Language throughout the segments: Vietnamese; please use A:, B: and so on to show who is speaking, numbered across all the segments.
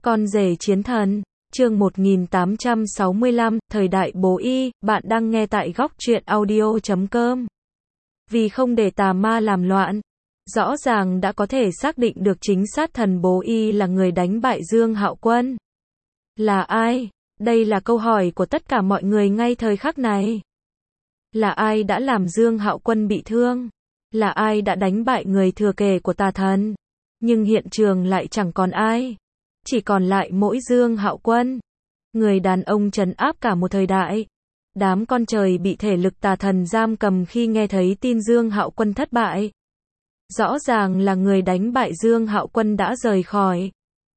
A: Con rể chiến thần, chương 1865, thời đại bố y, bạn đang nghe tại góc truyện audio.com. Vì không để tà ma làm loạn, rõ ràng đã có thể xác định được chính sát thần bố y là người đánh bại Dương Hạo Quân. Là ai? Đây là câu hỏi của tất cả mọi người ngay thời khắc này. Là ai đã làm Dương Hạo Quân bị thương? Là ai đã đánh bại người thừa kế của tà thần? Nhưng hiện trường lại chẳng còn ai. Chỉ còn lại mỗi Dương Hạo Quân. Người đàn ông trấn áp cả một thời đại. Đám con trời bị thể lực tà thần giam cầm khi nghe thấy tin Dương Hạo Quân thất bại. Rõ ràng là người đánh bại Dương Hạo Quân đã rời khỏi.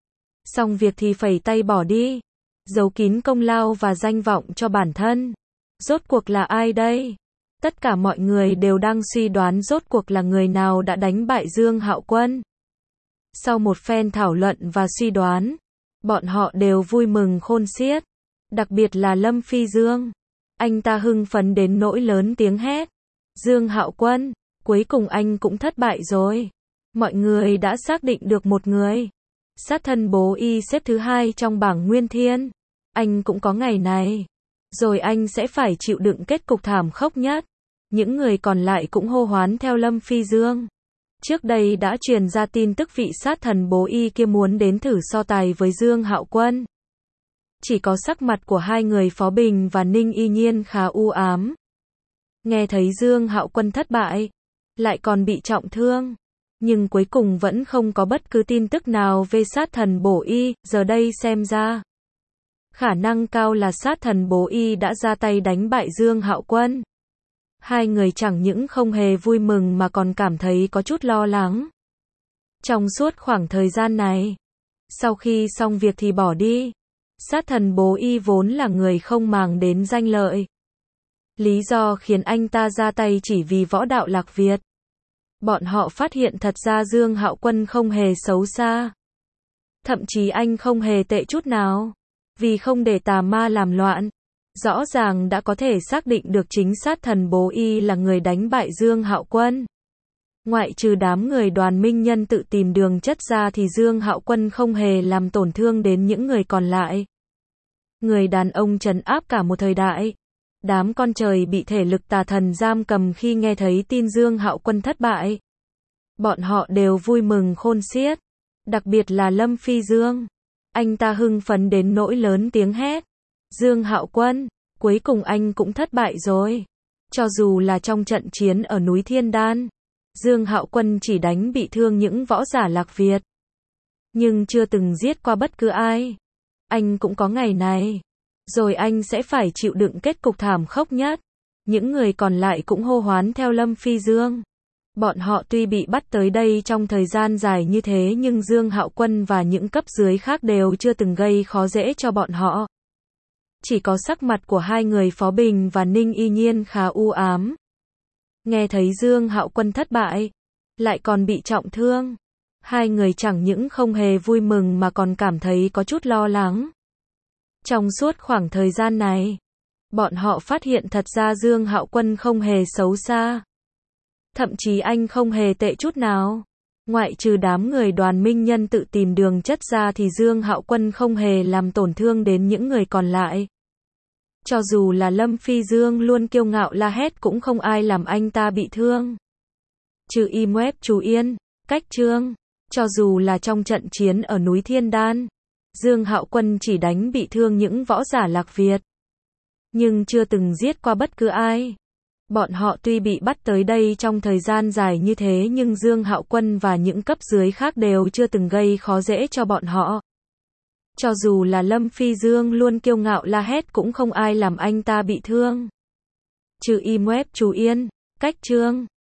A: Xong việc thì phẩy tay bỏ đi. Giấu kín công lao và danh vọng cho bản thân. Rốt cuộc là ai đây? Tất cả mọi người đều đang suy đoán rốt cuộc là người nào đã đánh bại Dương Hạo Quân. Sau một phen thảo luận và suy đoán, bọn họ đều vui mừng khôn xiết. Đặc biệt là Lâm Phi Dương. Anh ta hưng phấn đến nỗi lớn tiếng hét. Dương Hạo Quân, cuối cùng anh cũng thất bại rồi. Mọi người đã xác định được một người. Sát thân bố y xếp thứ 2 trong bảng Nguyên Thiên. Anh cũng có ngày này. Rồi anh sẽ phải chịu đựng kết cục thảm khốc nhất. Những người còn lại cũng hô hoán theo Lâm Phi Dương. Trước đây đã truyền ra tin tức vị sát thần bố y kia muốn đến thử so tài với Dương Hạo Quân. Chỉ có sắc mặt của hai người Phó Bình và Ninh Y Nhiên khá u ám. Nghe thấy Dương Hạo Quân thất bại, lại còn bị trọng thương. Nhưng cuối cùng vẫn không có bất cứ tin tức nào về sát thần bố y, giờ đây xem ra. Khả năng cao là sát thần bố y đã ra tay đánh bại Dương Hạo Quân. Hai người chẳng những không hề vui mừng mà còn cảm thấy có chút lo lắng. Trong suốt khoảng thời gian này, sau khi xong việc thì bỏ đi. Sát thần bố y vốn là người không màng đến danh lợi. Lý do khiến anh ta ra tay chỉ vì võ đạo Lạc Việt. Bọn họ phát hiện thật ra Dương Hạo Quân không hề xấu xa. Thậm chí anh không hề tệ chút nào. Vì không để tà ma làm loạn, rõ ràng đã có thể xác định được chính sát thần bố y là người đánh bại Dương Hạo Quân. Ngoại trừ đám người Đoàn Minh Nhân tự tìm đường chết ra thì Dương Hạo Quân không hề làm tổn thương đến những người còn lại. Người đàn ông trấn áp cả một thời đại. Đám con trời bị thể lực tà thần giam cầm khi nghe thấy tin Dương Hạo Quân thất bại. Bọn họ đều vui mừng khôn xiết. Đặc biệt là Lâm Phi Dương. Anh ta hưng phấn đến nỗi lớn tiếng hét. Dương Hạo Quân, cuối cùng anh cũng thất bại rồi. Cho dù là trong trận chiến ở núi Thiên Đan, Dương Hạo Quân chỉ đánh bị thương những võ giả Lạc Việt. Nhưng chưa từng giết qua bất cứ ai. Anh cũng có ngày này. Rồi anh sẽ phải chịu đựng kết cục thảm khốc nhất. Những người còn lại cũng hô hoán theo Lâm Phi Dương. Bọn họ tuy bị bắt tới đây trong thời gian dài như thế nhưng Dương Hạo Quân và những cấp dưới khác đều chưa từng gây khó dễ cho bọn họ. Chỉ có sắc mặt của hai người Phó Bình và Ninh Y Nhiên khá u ám. Nghe thấy Dương Hạo Quân thất bại, lại còn bị trọng thương. Hai người chẳng những không hề vui mừng mà còn cảm thấy có chút lo lắng. Trong suốt khoảng thời gian này, bọn họ phát hiện thật ra Dương Hạo Quân không hề xấu xa. Thậm chí anh không hề tệ chút nào. Ngoại trừ đám người Đoàn Minh Nhân tự tìm đường chết ra thì Dương Hạo Quân không hề làm tổn thương đến những người còn lại. Cho dù là Lâm Phi Dương luôn kiêu ngạo la hét cũng không ai làm anh ta bị thương. Trừ Im Web Chú Yên, Cách Trương. Cho dù là trong trận chiến ở núi Thiên Đan, Dương Hạo Quân chỉ đánh bị thương những võ giả Lạc Việt. Nhưng chưa từng giết qua bất cứ ai. Bọn họ tuy bị bắt tới đây trong thời gian dài như thế nhưng Dương Hạo Quân và những cấp dưới khác đều chưa từng gây khó dễ cho bọn họ. Cho dù là Lâm Phi Dương luôn kiêu ngạo la hét cũng không ai làm anh ta bị thương. Trừ Im Web Chú Yên, Cách Trương.